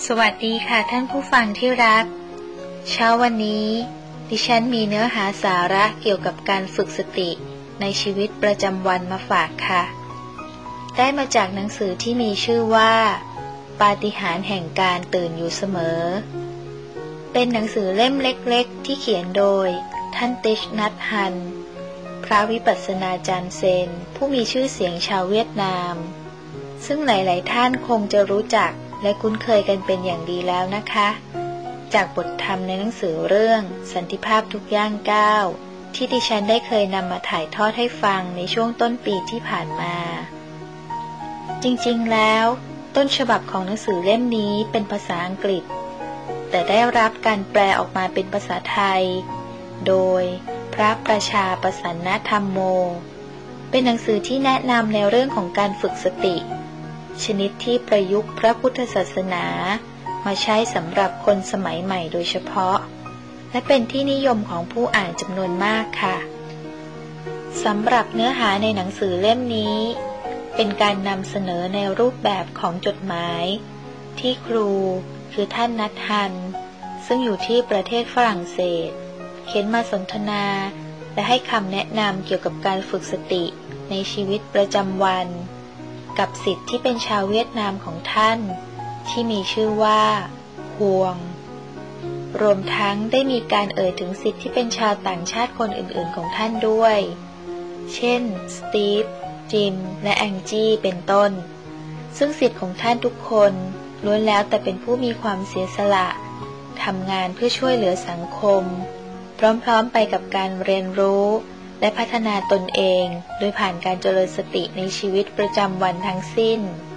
สวัสดีค่ะท่านผู้ฟังที่รักเช้าวันนี้ดิฉันมีเนื้อหาสาระเกี่ยวกับการฝึกสติในชีวิตประจำวันมาฝากค่ะได้มาจากหนังสือที่มีชื่อว่าปาฏิหาริย์แห่งการตื่นอยู่เสมอเป็นหนังสือเล่มเล็กๆที่เขียนโดยท่านติชนัทฮันพระวิปัสสนาจารย์เซนผู้มีชื่อเสียงชาวเวียดนามซึ่งหลายๆท่านคงจะรู้จักและคุ้นเคยกันเป็นอย่างดีแล้วนะคะจากบทธรรมในหนังสือเรื่องสันติภาพทุกย่างก้าวที่ดิฉันได้เคยนำมาถ่ายทอดให้ฟังในช่วงต้นปีที่ผ่านมาจริงๆแล้วต้นฉบับของหนังสือเล่มนี้เป็นภาษาอังกฤษแต่ได้รับการแปลออกมาเป็นภาษาไทยโดยพระประชาประสันนธรรมโมเป็นหนังสือที่แนะนำในเรื่องของการฝึกสติชนิดที่ประยุกต์พระพุทธศาสนามาใช้สำหรับคนสมัยใหม่โดยเฉพาะและเป็นที่นิยมของผู้อ่านจำนวนมากค่ะสำหรับเนื้อหาในหนังสือเล่มนี้เป็นการนำเสนอในรูปแบบของจดหมายที่ครูคือท่านนัทฮันซึ่งอยู่ที่ประเทศฝรั่งเศสเขียนมาสนทนาและให้คำแนะนำเกี่ยวกับการฝึกสติในชีวิตประจำวันกับศิษย์ที่เป็นชาวเวียดนามของท่านที่มีชื่อว่าฮวงรวมทั้งได้มีการเอ่ยถึงศิษย์ที่เป็นชาวต่างชาติคนอื่นๆของท่านด้วยเช่นสตีฟจิมและแองจี้เป็นต้นซึ่งศิษย์ของท่านทุกคนล้วนแล้วแต่เป็นผู้มีความเสียสละทำงานเพื่อช่วยเหลือสังคมพร้อมๆไปกับการเรียนรู้และพัฒนาตนเองโดยผ่านการเจริญสติในชีวิตประจำวันทั้งสิ้น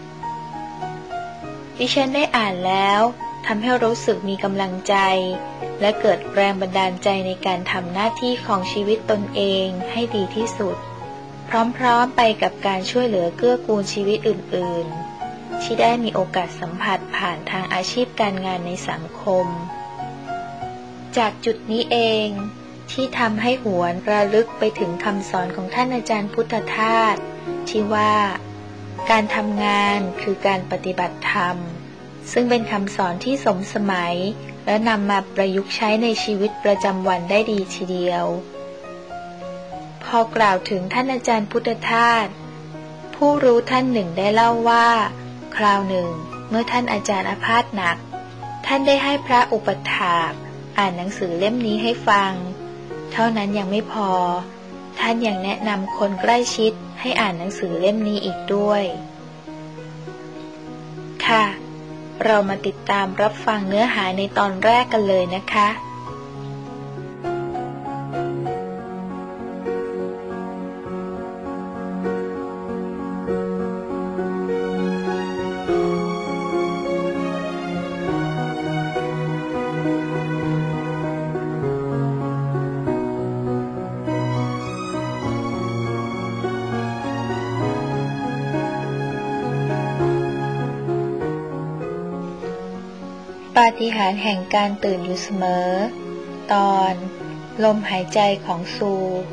ดิฉันได้อ่านแล้วทำให้รู้สึกมีกำลังใจและเกิดแรงบันดาลใจในการทำหน้าที่ของชีวิตตนเองให้ดีที่สุดพร้อมๆไปกับการช่วยเหลือเกื้อกูลชีวิตอื่นๆที่ได้มีโอกาสสัมผัสผ่านทางอาชีพการงานในสังคมจากจุดนี้เองที่ทำให้หวนระลึกไปถึงคำสอนของท่านอาจารย์พุทธทาสที่ว่าการทำงานคือการปฏิบัติธรรมซึ่งเป็นคำสอนที่สมสมัยและนำมาประยุกต์ใช้ในชีวิตประจำวันได้ดีทีเดียวพอกล่าวถึงท่านอาจารย์พุทธทาสผู้รู้ท่านหนึ่งได้เล่าว่าคราวหนึ่งเมื่อท่านอาจารย์อาพาธหนักท่านได้ให้พระอุปถากอ่านหนังสือเล่มนี้ให้ฟังเท่านั้นยังไม่พอท่านยังแนะนำคนใกล้ชิดให้อ่านหนังสือเล่มนี้อีกด้วยค่ะเรามาติดตามรับฟังเนื้อหาในตอนแรกกันเลยนะคะปาฏิหาริย์แห่งการตื่นอยู่เสมอตอนลมหายใจของซู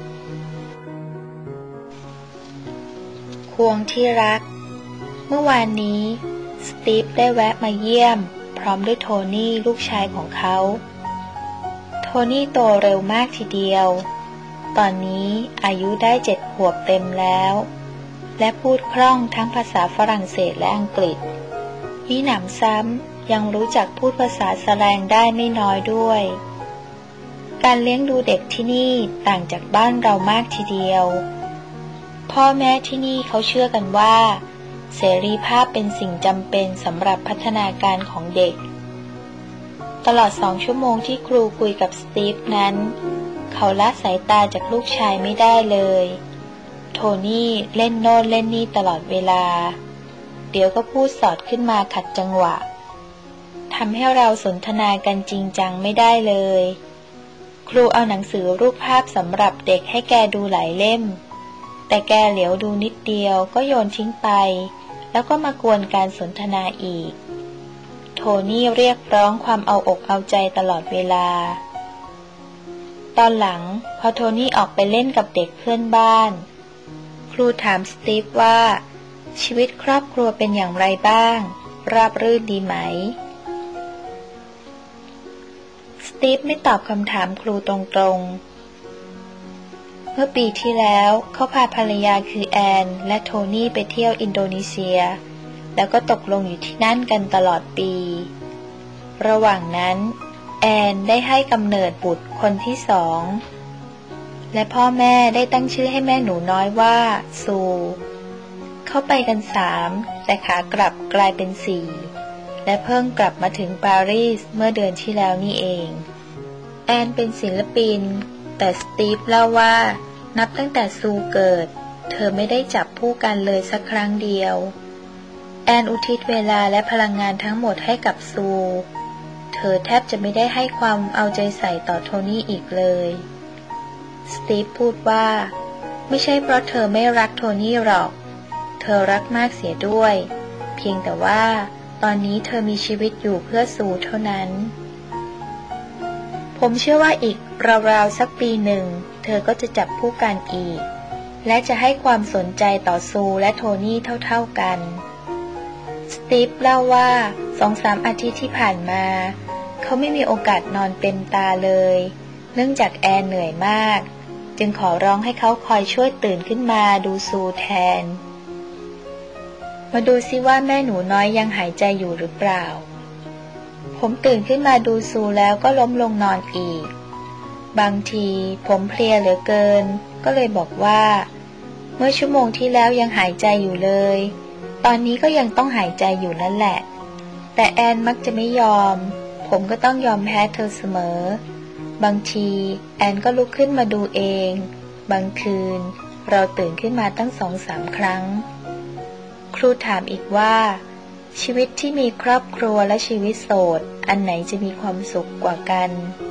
ควงที่รักเมื่อวานนี้สตีฟได้แวะมาเยี่ยมพร้อมด้วยโทนี่ลูกชายของเขาโทนี่โตเร็วมากทีเดียวตอนนี้อายุได้7 ขวบเต็มแล้วและพูดคล่องทั้งภาษาฝรั่งเศสและอังกฤษมิหนำซ้ำยังรู้จักพูดภาษาสแลงได้ไม่น้อยด้วยการเลี้ยงดูเด็กที่นี่ต่างจากบ้านเรามากทีเดียวพ่อแม่ที่นี่เขาเชื่อกันว่าเสรีภาพเป็นสิ่งจำเป็นสำหรับพัฒนาการของเด็กตลอด2 ชั่วโมงที่ครูคุยกับสตีฟนั้นเขาละสายตาจากลูกชายไม่ได้เลยโทนี่เล่นโน่นเล่นนี่ตลอดเวลาเดี๋ยวก็พูดสอดขึ้นมาขัดจังหวะทำให้เราสนทนากันจริงจังไม่ได้เลยครูเอาหนังสือรูปภาพสำหรับเด็กให้แกดูหลายเล่มแต่แกเหลียวดูนิดเดียวก็โยนทิ้งไปแล้วก็มากวนการสนทนาอีกโทนี่เรียกร้องความเอาอกเอาใจตลอดเวลาตอนหลังพอโทนี่ออกไปเล่นกับเด็กเพื่อนบ้านครูถามสตีฟว่าชีวิตครอบครัวเป็นอย่างไรบ้างราบรื่นดีไหมสตีฟไม่ตอบคำถามครูตรงๆเมื่อปีที่แล้วเขาพาภรรยาคือแอนและโทนี่ไปเที่ยวอินโดนีเซียแล้วก็ตกลงอยู่ที่นั่นกันตลอดปีระหว่างนั้นแอนได้ให้กำเนิดบุตรคนที่2และพ่อแม่ได้ตั้งชื่อให้แม่หนูน้อยว่าซูเข้าไปกัน3แต่ขากลับกลายเป็น4และเพิ่งกลับมาถึงปารีสเมื่อเดือนที่แล้วนี่เองแอนเป็นศิลปินแต่สตีฟเล่าว่านับตั้งแต่ซูเกิดเธอไม่ได้จับผู้กันเลยสักครั้งเดียวแอนอุทิศเวลาและพลังงานทั้งหมดให้กับซูเธอแทบจะไม่ได้ให้ความเอาใจใส่ต่อโทนี่อีกเลยสตีฟพูดว่าไม่ใช่เพราะเธอไม่รักโทนี่หรอกเธอรักมากเสียด้วยเพียงแต่ว่าตอนนี้เธอมีชีวิตอยู่เพื่อซูเท่านั้นผมเชื่อว่าอีกราวๆสักปีหนึ่งเธอก็จะจับผู้กันอีกและจะให้ความสนใจต่อซูและโทนี่เท่าๆกันสตีฟเล่าว่า 2-3 อาทิตย์ที่ผ่านมาเขาไม่มีโอกาสนอนเต็มตาเลยเนื่องจากแอนเหนื่อยมากจึงขอร้องให้เขาคอยช่วยตื่นขึ้นมาดูซูแทนมาดูซิว่าแม่หนูน้อยยังหายใจอยู่หรือเปล่าผมตื่นขึ้นมาดูซูแล้วก็ล้มลงนอนอีกบางทีผมเพลียเหลือเกินก็เลยบอกว่าเมื่อชั่วโมงที่แล้วยังหายใจอยู่เลยตอนนี้ก็ยังต้องหายใจอยู่นั่นแหละแต่แอนมักจะไม่ยอมผมก็ต้องยอมแพ้เธอเสมอบางทีแอนก็ลุกขึ้นมาดูเองบางคืนเราตื่นขึ้นมาตั้ง 2-3 ครั้งครูถามอีกว่าชีวิตที่มีครอบครัวและชีวิตโสดอันไหนจะมีความสุขกว่ากัน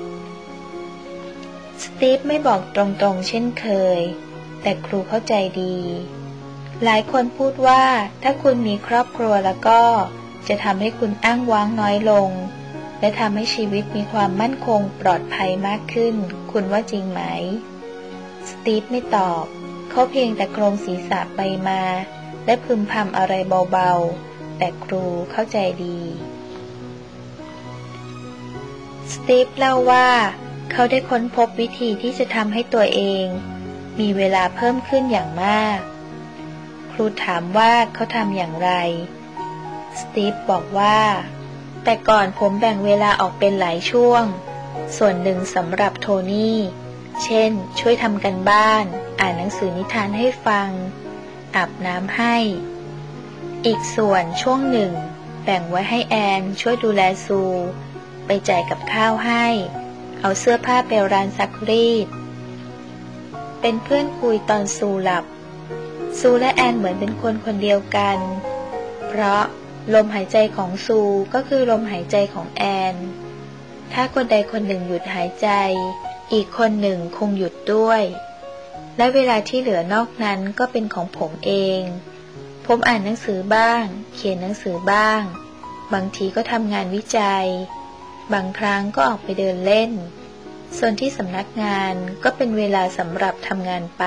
สตีฟไม่บอกตรงๆเช่นเคยแต่ครูเข้าใจดีหลายคนพูดว่าถ้าคุณมีครอบครัวแล้วก็จะทำให้คุณอ้างว้างน้อยลงและทำให้ชีวิตมีความมั่นคงปลอดภัยมากขึ้นคุณว่าจริงไหมสตีฟไม่ตอบเขาเพียงแต่โครงศีรษะไปมาและพึมพำอะไรเบาๆแต่ครูเข้าใจดีสตีฟเล่าว่าเขาได้ค้นพบวิธีที่จะทำให้ตัวเองมีเวลาเพิ่มขึ้นอย่างมากครูถามว่าเขาทำอย่างไรสตีฟบอกว่าแต่ก่อนผมแบ่งเวลาออกเป็นหลายช่วงส่วนหนึ่งสำหรับโทนี่เช่นช่วยทำการบ้านอ่านหนังสือนิทานให้ฟังอาบน้ำให้อีกส่วนช่วงหนึ่งแบ่งไว้ให้แอนช่วยดูแลซูไปจ่ายกับข้าวให้เอาเสื้อผ้าไปร้านซักรีดเป็นเพื่อนคุยตอนซูหลับซูและแอนเหมือนเป็นคนคนเดียวกันเพราะลมหายใจของซูก็คือลมหายใจของแอนถ้าคนใดคนหนึ่งหยุดหายใจอีกคนหนึ่งคงหยุดด้วยและเวลาที่เหลือนอกนั้นก็เป็นของผมเองผมอ่านหนังสือบ้างเขียนหนังสือบ้างบางทีก็ทำงานวิจัยบางครั้งก็ออกไปเดินเล่นส่วนที่สำนักงานก็เป็นเวลาสำหรับทำงานไป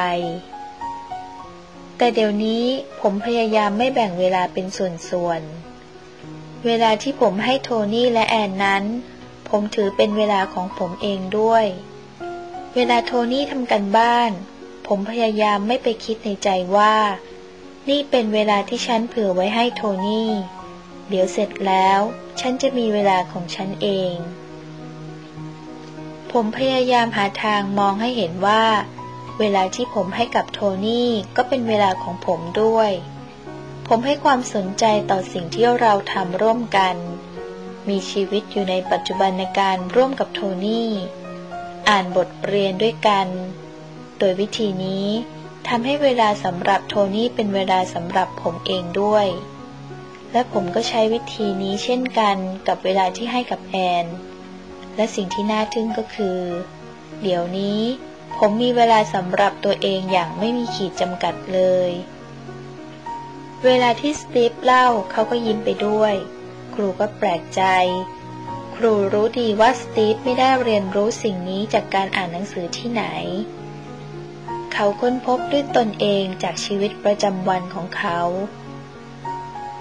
แต่เดี๋ยวนี้ผมพยายามไม่แบ่งเวลาเป็นส่วนๆเวลาที่ผมให้โทนี่และแอนนั้นผมถือเป็นเวลาของผมเองด้วยเวลาโทนี่ทำการบ้านผมพยายามไม่ไปคิดในใจว่านี่เป็นเวลาที่ฉันเผื่อไว้ให้โทนี่เดี๋ยวเสร็จแล้วฉันจะมีเวลาของฉันเองผมพยายามหาทางมองให้เห็นว่าเวลาที่ผมให้กับโทนี่ก็เป็นเวลาของผมด้วยผมให้ความสนใจต่อสิ่งที่เราทำร่วมกันมีชีวิตอยู่ในปัจจุบันในการร่วมกับโทนี่อ่านบทเรียนด้วยกันโดยวิธีนี้ทำให้เวลาสำหรับโทนี่เป็นเวลาสำหรับผมเองด้วยและผมก็ใช้วิธีนี้เช่นกันกับเวลาที่ให้กับแอนและสิ่งที่น่าทึ่งก็คือเดี๋ยวนี้ผมมีเวลาสำหรับตัวเองอย่างไม่มีขีดจำกัดเลยเวลาที่สตีฟเล่าเขาก็ยิ้มไปด้วยครูก็แปลกใจครูรู้ดีว่าสตีฟไม่ได้เรียนรู้สิ่งนี้จากการอ่านหนังสือที่ไหนเขาค้นพบด้วยตนเองจากชีวิตประจำวันของเขา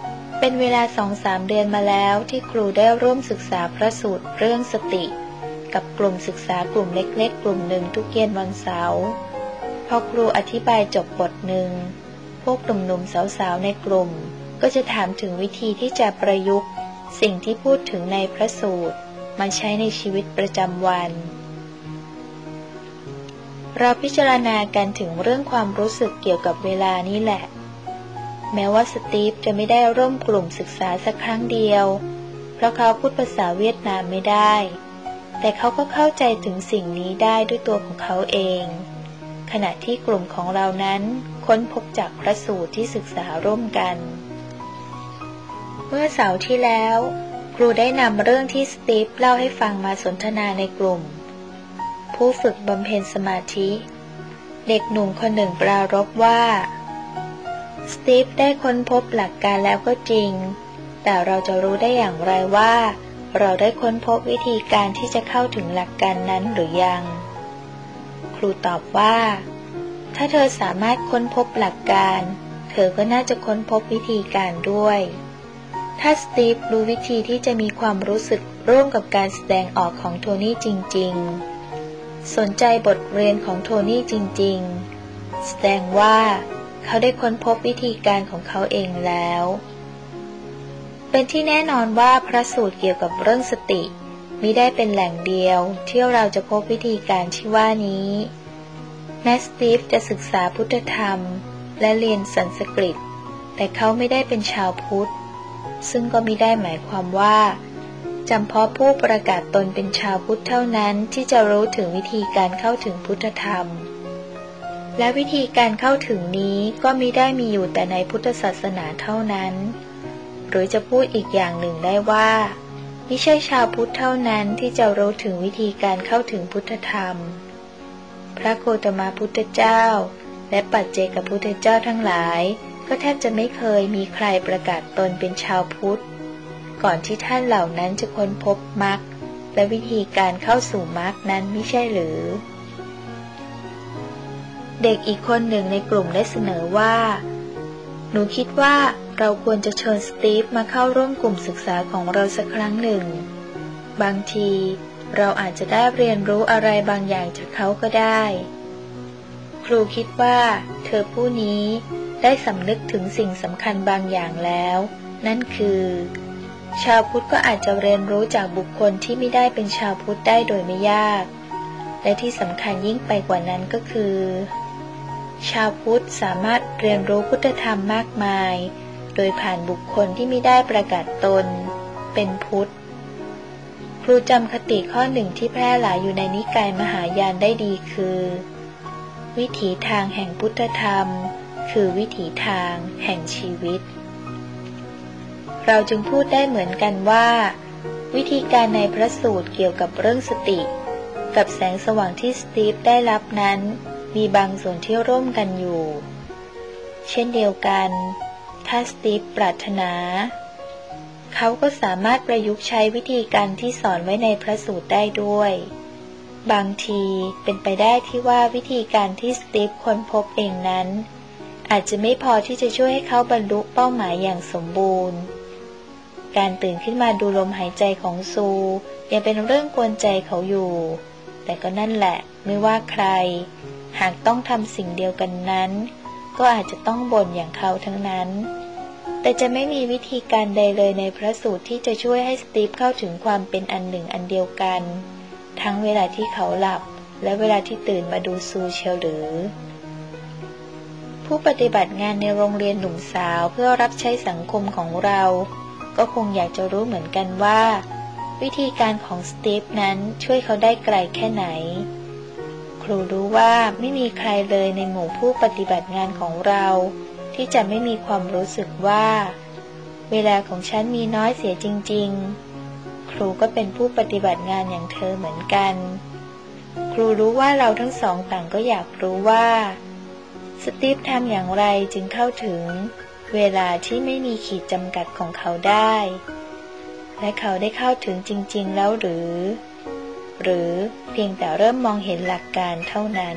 เป็นเวลา 2-3 เดือนมาแล้วที่ครูได้ร่วมศึกษาพระสูตรเรื่องสติกับกลุ่มศึกษากลุ่มเล็กๆกลุ่มหนึ่งทุกเย็นวันเสาร์พอครูอธิบายจบบทหนึ่งพวกหนุ่มๆสาวๆในกลุ่มก็จะถามถึงวิธีที่จะประยุกต์สิ่งที่พูดถึงในพระสูตรมาใช้ในชีวิตประจำวันเราพิจารณากันถึงเรื่องความรู้สึกเกี่ยวกับเวลานี้แหละแม้ว่าสตีฟจะไม่ได้ร่วมกลุ่มศึกษาสักครั้งเดียวเพราะเขาพูดภาษาเวียดนามไม่ได้แต่เขาก็เข้าใจถึงสิ่งนี้ได้ด้วยตัวของเขาเองขณะที่กลุ่มของเรานั้นค้นพบจากพระสูตรที่ศึกษาร่วมกันเมื่อเสาร์ที่แล้วครูได้นำเรื่องที่สตีฟเล่าให้ฟังมาสนทนาในกลุ่มผู้ฝึกบำเพ็ญสมาธิเด็กหนุ่มคนหนึ่งปรารภว่าสตีฟได้ค้นพบหลักการแล้วก็จริงแต่เราจะรู้ได้อย่างไรว่าเราได้ค้นพบวิธีการที่จะเข้าถึงหลักการนั้นหรือยังครูตอบว่าถ้าเธอสามารถค้นพบหลักการเธอก็น่าจะค้นพบวิธีการด้วยถ้าสตีฟรู้วิธีที่จะมีความรู้สึกร่วมกับการแสดงออกของโทนี่จริงๆสนใจบทเรียนของโทนี่จริงๆแสดงว่าเขาได้ค้นพบวิธีการของเขาเองแล้วเป็นที่แน่นอนว่าพระสูตรเกี่ยวกับเรื่องสติมิได้เป็นแหล่งเดียวที่เราจะพบวิธีการที่ว่านี้แม้สตีฟจะศึกษาพุทธธรรมและเรียนสันสกฤตแต่เขาไม่ได้เป็นชาวพุทธซึ่งก็มิได้หมายความว่าจำเพาะผู้ประกาศตนเป็นชาวพุทธเท่านั้นที่จะรู้ถึงวิธีการเข้าถึงพุทธธรรมและวิธีการเข้าถึงนี้ก็มิได้มีอยู่แต่ในพุทธศาสนาเท่านั้นหรือจะพูดอีกอย่างหนึ่งได้ว่าไม่ใช่ชาวพุทธเท่านั้นที่จะรู้ถึงวิธีการเข้าถึงพุทธธรรมพระโคตมพุทธเจ้าและปัจเจกพุทธเจ้าทั้งหลายก็แทบจะไม่เคยมีใครประกาศตนเป็นชาวพุทธก่อนที่ท่านเหล่านั้นจะค้นพบมรรคและวิธีการเข้าสู่มรรคนั้นไม่ใช่หรือเด็กอีกคนหนึ่งในกลุ่มได้เสนอว่าหนูคิดว่าเราควรจะเชิญสตีฟมาเข้าร่วมกลุ่มศึกษาของเราสักครั้งหนึ่งบางทีเราอาจจะได้เรียนรู้อะไรบางอย่างจากเขาก็ได้ครูคิดว่าเธอผู้นี้ได้สำนึกถึงสิ่งสำคัญบางอย่างแล้วนั่นคือชาวพุทธก็อาจจะเรียนรู้จากบุคคลที่ไม่ได้เป็นชาวพุทธได้โดยไม่ยากและที่สำคัญยิ่งไปกว่านั้นก็คือชาวพุทธสามารถเรียนรู้พุทธธรรมมากมายโดยผ่านบุคคลที่ไม่ได้ประกาศตนเป็นพุทธครูจำคติข้อหนึ่งที่แพร่หลายอยู่ในนิกายมหายานได้ดีคือวิถีทางแห่งพุทธธรรมคือวิถีทางแห่งชีวิตเราจึงพูดได้เหมือนกันว่าวิธีการในพระสูตรเกี่ยวกับเรื่องสติกับแสงสว่างที่สตีฟได้รับนั้นมีบางส่วนที่ร่วมกันอยู่เช่นเดียวกันถ้าสตีฟปรารถนาเขาก็สามารถประยุกต์ใช้วิธีการที่สอนไว้ในพระสูตรได้ด้วยบางทีเป็นไปได้ที่ว่าวิธีการที่สตีฟค้นพบเองนั้นอาจจะไม่พอที่จะช่วยให้เขาบรรลุเป้าหมายอย่างสมบูรณ์การตื่นขึ้นมาดูลมหายใจของซูยังเป็นเรื่องกวนใจเขาอยู่แต่ก็นั่นแหละไม่ว่าใครหากต้องทำสิ่งเดียวกันนั้นก็อาจจะต้องบ่นอย่างเขาทั้งนั้นแต่จะไม่มีวิธีการใดเลยในพระสูตรที่จะช่วยให้สตีฟเข้าถึงความเป็นอันหนึ่งอันเดียวกันทั้งเวลาที่เขาหลับและเวลาที่ตื่นมาดูซูเชียวหรือผู้ปฏิบัติงานในโรงเรียนหนุ่มสาวเพื่อรับใช้สังคมของเราก็คงอยากจะรู้เหมือนกันว่าวิธีการของสตีฟนั้นช่วยเขาได้ไกลแค่ไหนครูรู้ว่าไม่มีใครเลยในหมู่ผู้ปฏิบัติงานของเราที่จะไม่มีความรู้สึกว่าเวลาของฉันมีน้อยเสียจริงๆครูก็เป็นผู้ปฏิบัติงานอย่างเธอเหมือนกันครูรู้ว่าเราทั้งสองต่างก็อยากรู้ว่าสตีฟทำอย่างไรจึงเข้าถึงเวลาที่ไม่มีขีดจำกัดของเขาได้และเขาได้เข้าถึงจริงๆแล้วหรือเพียงแต่เริ่มมองเห็นหลักการเท่านั้น